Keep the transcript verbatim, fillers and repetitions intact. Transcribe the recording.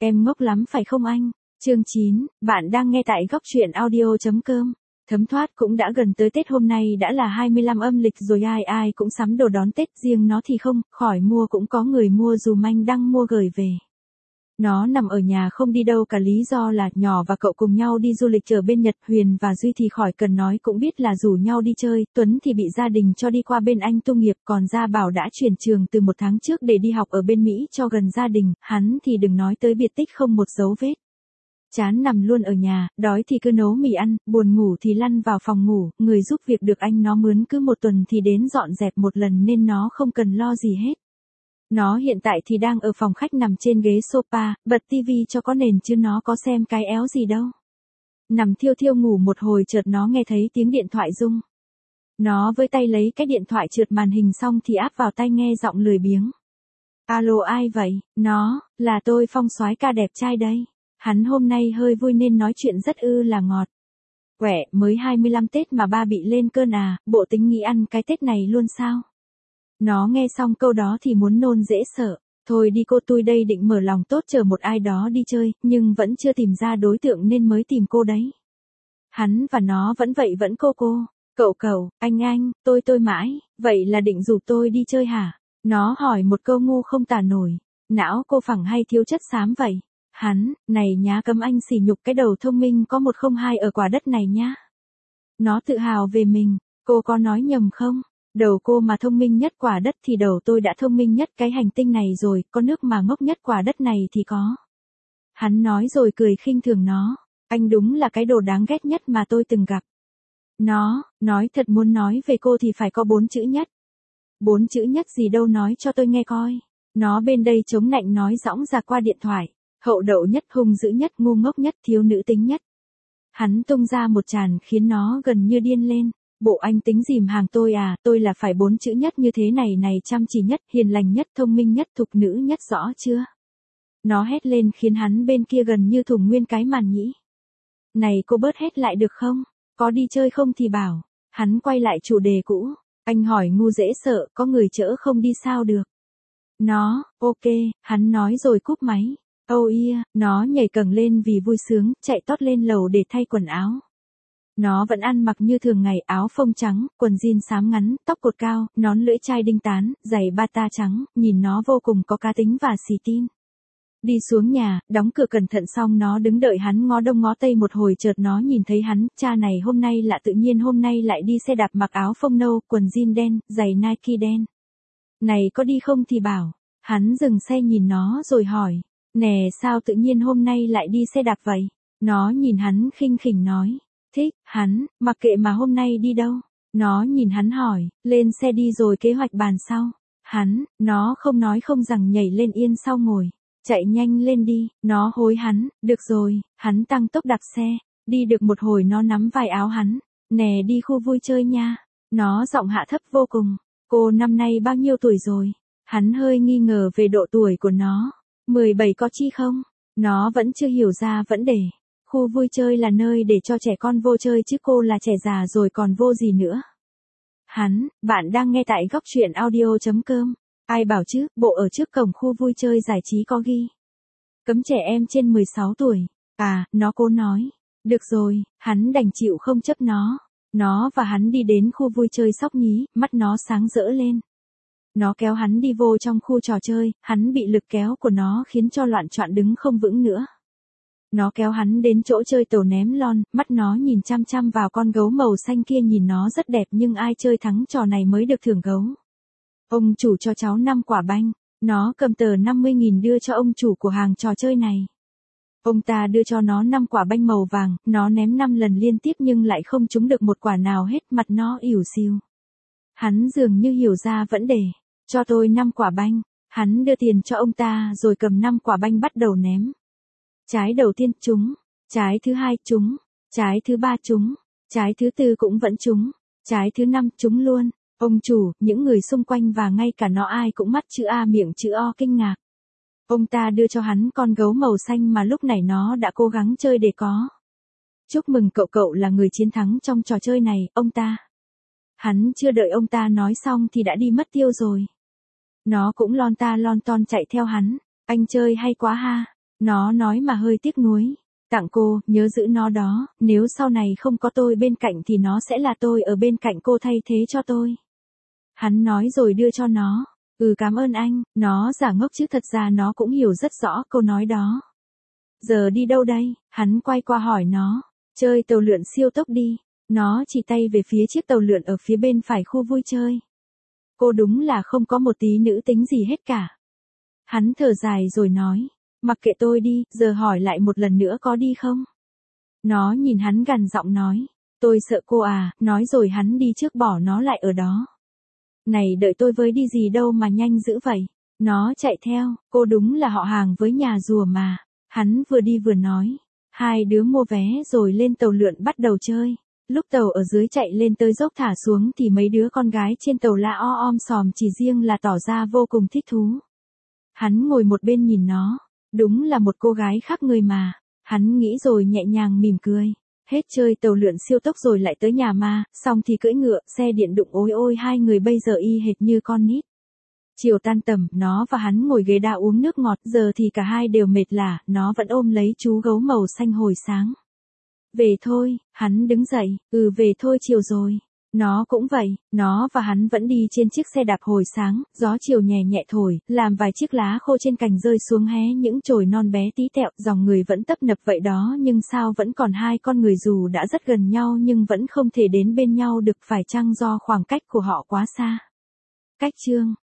Em ngốc lắm phải không anh? Chương chín, bạn đang nghe tại góc truyện audio.com. Thấm thoát cũng đã gần tới Tết, hôm nay đã là hai mươi lăm âm lịch rồi, ai ai cũng sắm đồ đón Tết, riêng nó thì không, khỏi mua cũng có người mua dù manh đăng mua gửi về. Nó nằm ở nhà không đi đâu cả, lý do là nhỏ và cậu cùng nhau đi du lịch ở bên Nhật, Huyền và Duy thì khỏi cần nói cũng biết là rủ nhau đi chơi, Tuấn thì bị gia đình cho đi qua bên Anh tu nghiệp, còn Gia Bảo đã chuyển trường từ một tháng trước để đi học ở bên Mỹ cho gần gia đình, hắn thì đừng nói tới biệt tích không một dấu vết. Chán nằm luôn ở nhà, đói thì cứ nấu mì ăn, buồn ngủ thì lăn vào phòng ngủ, người giúp việc được anh nó mướn cứ một tuần thì đến dọn dẹp một lần nên nó không cần lo gì hết. Nó hiện tại thì đang ở phòng khách nằm trên ghế sofa, bật tivi cho có nền chứ nó có xem cái éo gì đâu. Nằm thiêu thiêu ngủ một hồi chợt nó nghe thấy tiếng điện thoại rung. Nó với tay lấy cái điện thoại trượt màn hình xong thì áp vào tai nghe giọng lười biếng. Alo ai vậy? Nó, là tôi Phong soái ca đẹp trai đây. Hắn hôm nay hơi vui nên nói chuyện rất ư là ngọt. Quẻ, mới hai mươi lăm Tết mà ba bị lên cơn à, bộ tính nghĩ ăn cái Tết này luôn sao? Nó nghe xong câu đó thì muốn nôn dễ sợ. Thôi đi cô, tôi đây định mở lòng tốt chờ một ai đó đi chơi, nhưng vẫn chưa tìm ra đối tượng nên mới tìm cô đấy. Hắn và nó vẫn vậy, vẫn cô cô. Cậu cậu, anh anh, tôi tôi mãi, vậy là định rủ tôi đi chơi hả? Nó hỏi một câu ngu không tả nổi. Não cô phẳng hay thiếu chất xám vậy? Hắn, này nhá, cấm anh sỉ nhục cái đầu thông minh có một không hai ở quả đất này nhá. Nó tự hào về mình, cô có nói nhầm không? Đầu cô mà thông minh nhất quả đất thì đầu tôi đã thông minh nhất cái hành tinh này rồi, có nước mà ngốc nhất quả đất này thì có. Hắn nói rồi cười khinh thường nó, anh đúng là cái đồ đáng ghét nhất mà tôi từng gặp. Nó, nói thật muốn nói về cô thì phải có bốn chữ nhất. Bốn chữ nhất gì đâu, nói cho tôi nghe coi. Nó bên đây chống nạnh nói dõng ra qua điện thoại, hậu đậu nhất, hung dữ nhất, ngu ngốc nhất, thiếu nữ tính nhất. Hắn tung ra một tràng khiến nó gần như điên lên. Bộ anh tính dìm hàng tôi à, tôi là phải bốn chữ nhất như thế này này, chăm chỉ nhất, hiền lành nhất, thông minh nhất, thục nữ nhất, rõ chưa? Nó hét lên khiến hắn bên kia gần như thủng nguyên cái màn nhĩ. Này cô bớt hét lại được không? Có đi chơi không thì bảo. Hắn quay lại chủ đề cũ. Anh hỏi ngu dễ sợ, có người chỡ không đi sao được? Nó, ok, hắn nói rồi cúp máy. Oh yeah, nó nhảy cầng lên vì vui sướng, chạy tót lên lầu để thay quần áo. Nó vẫn ăn mặc như thường ngày, áo phông trắng, quần jean xám ngắn, tóc cột cao, nón lưỡi chai đinh tán, giày bata trắng, nhìn nó vô cùng có cá tính và xì tin. Đi xuống nhà, đóng cửa cẩn thận xong nó đứng đợi hắn ngó đông ngó tây một hồi chợt nó nhìn thấy hắn, cha này hôm nay lạ tự nhiên hôm nay lại đi xe đạp mặc áo phông nâu, quần jean đen, giày Nike đen. Này có đi không thì bảo. Hắn dừng xe nhìn nó rồi hỏi, nè sao tự nhiên hôm nay lại đi xe đạp vậy? Nó nhìn hắn khinh khỉnh nói. Thích, hắn, mặc kệ mà hôm nay đi đâu. Nó nhìn hắn hỏi, lên xe đi rồi kế hoạch bàn sau. Hắn, nó không nói không rằng nhảy lên yên sau ngồi. Chạy nhanh lên đi, nó hối hắn, được rồi, hắn tăng tốc đạp xe. Đi được một hồi nó nắm vai áo hắn, nè đi khu vui chơi nha. Nó giọng hạ thấp vô cùng, cô năm nay bao nhiêu tuổi rồi? Hắn hơi nghi ngờ về độ tuổi của nó, mười bảy có chi không? Nó vẫn chưa hiểu ra vấn đề. Khu vui chơi là nơi để cho trẻ con vô chơi chứ cô là trẻ già rồi còn vô gì nữa. Hắn, bạn đang nghe tại góc truyện audio.com. Ai bảo chứ, bộ ở trước cổng khu vui chơi giải trí có ghi. Cấm trẻ em trên mười sáu tuổi. À, nó cố nói. Được rồi, hắn đành chịu không chấp nó. Nó và hắn đi đến khu vui chơi Sóc Nhí, mắt nó sáng rỡ lên. Nó kéo hắn đi vô trong khu trò chơi, hắn bị lực kéo của nó khiến cho loạn choạng đứng không vững nữa. Nó kéo hắn đến chỗ chơi tổ ném lon, mắt nó nhìn chăm chăm vào con gấu màu xanh kia, nhìn nó rất đẹp nhưng ai chơi thắng trò này mới được thưởng gấu. Ông chủ cho cháu năm quả banh, nó cầm tờ năm mươi nghìn đưa cho ông chủ của hàng trò chơi này. Ông ta đưa cho nó năm quả banh màu vàng, nó ném năm lần liên tiếp nhưng lại không trúng được một quả nào hết, mặt nó ỉu xìu. Hắn dường như hiểu ra vấn đề, cho tôi năm quả banh, hắn đưa tiền cho ông ta rồi cầm năm quả banh bắt đầu ném. Trái đầu tiên trúng, trái thứ hai trúng, trái thứ ba trúng, trái thứ tư cũng vẫn trúng, trái thứ năm trúng luôn. Ông chủ, những người xung quanh và ngay cả nó ai cũng mắt chữ A miệng chữ O kinh ngạc. Ông ta đưa cho hắn con gấu màu xanh mà lúc này nó đã cố gắng chơi để có. Chúc mừng cậu, cậu là người chiến thắng trong trò chơi này, ông ta. Hắn chưa đợi ông ta nói xong thì đã đi mất tiêu rồi. Nó cũng lon ta lon ton chạy theo hắn. Anh chơi hay quá ha. Nó nói mà hơi tiếc nuối. Tặng cô, nhớ giữ nó đó, nếu sau này không có tôi bên cạnh thì nó sẽ là tôi ở bên cạnh cô thay thế cho tôi. Hắn nói rồi đưa cho nó. Ừ cảm ơn anh, nó giả ngốc chứ thật ra nó cũng hiểu rất rõ câu nói đó. Giờ đi đâu đây? Hắn quay qua hỏi nó. Chơi tàu lượn siêu tốc đi. Nó chỉ tay về phía chiếc tàu lượn ở phía bên phải khu vui chơi. Cô đúng là không có một tí nữ tính gì hết cả. Hắn thở dài rồi nói. Mặc kệ tôi đi, giờ hỏi lại một lần nữa có đi không? Nó nhìn hắn gằn giọng nói. Tôi sợ cô à, nói rồi hắn đi trước bỏ nó lại ở đó. Này đợi tôi với đi gì đâu mà nhanh dữ vậy. Nó chạy theo, cô đúng là họ hàng với nhà rùa mà. Hắn vừa đi vừa nói. Hai đứa mua vé rồi lên tàu lượn bắt đầu chơi. Lúc tàu ở dưới chạy lên tới dốc thả xuống thì mấy đứa con gái trên tàu la o om sòm, chỉ riêng là tỏ ra vô cùng thích thú. Hắn ngồi một bên nhìn nó. Đúng là một cô gái khác người mà. Hắn nghĩ rồi nhẹ nhàng mỉm cười. Hết chơi tàu lượn siêu tốc rồi lại tới nhà ma, xong thì cưỡi ngựa, xe điện đụng ôi ôi hai người bây giờ y hệt như con nít. Chiều tan tầm, nó và hắn ngồi ghế đá uống nước ngọt, giờ thì cả hai đều mệt lả, nó vẫn ôm lấy chú gấu màu xanh hồi sáng. Về thôi, hắn đứng dậy, ừ về thôi chiều rồi. Nó cũng vậy, nó và hắn vẫn đi trên chiếc xe đạp hồi sáng, gió chiều nhẹ nhẹ thổi, làm vài chiếc lá khô trên cành rơi xuống hé những chồi non bé tí tẹo, dòng người vẫn tấp nập vậy đó nhưng sao vẫn còn hai con người dù đã rất gần nhau nhưng vẫn không thể đến bên nhau được, phải chăng do khoảng cách của họ quá xa. Cách chương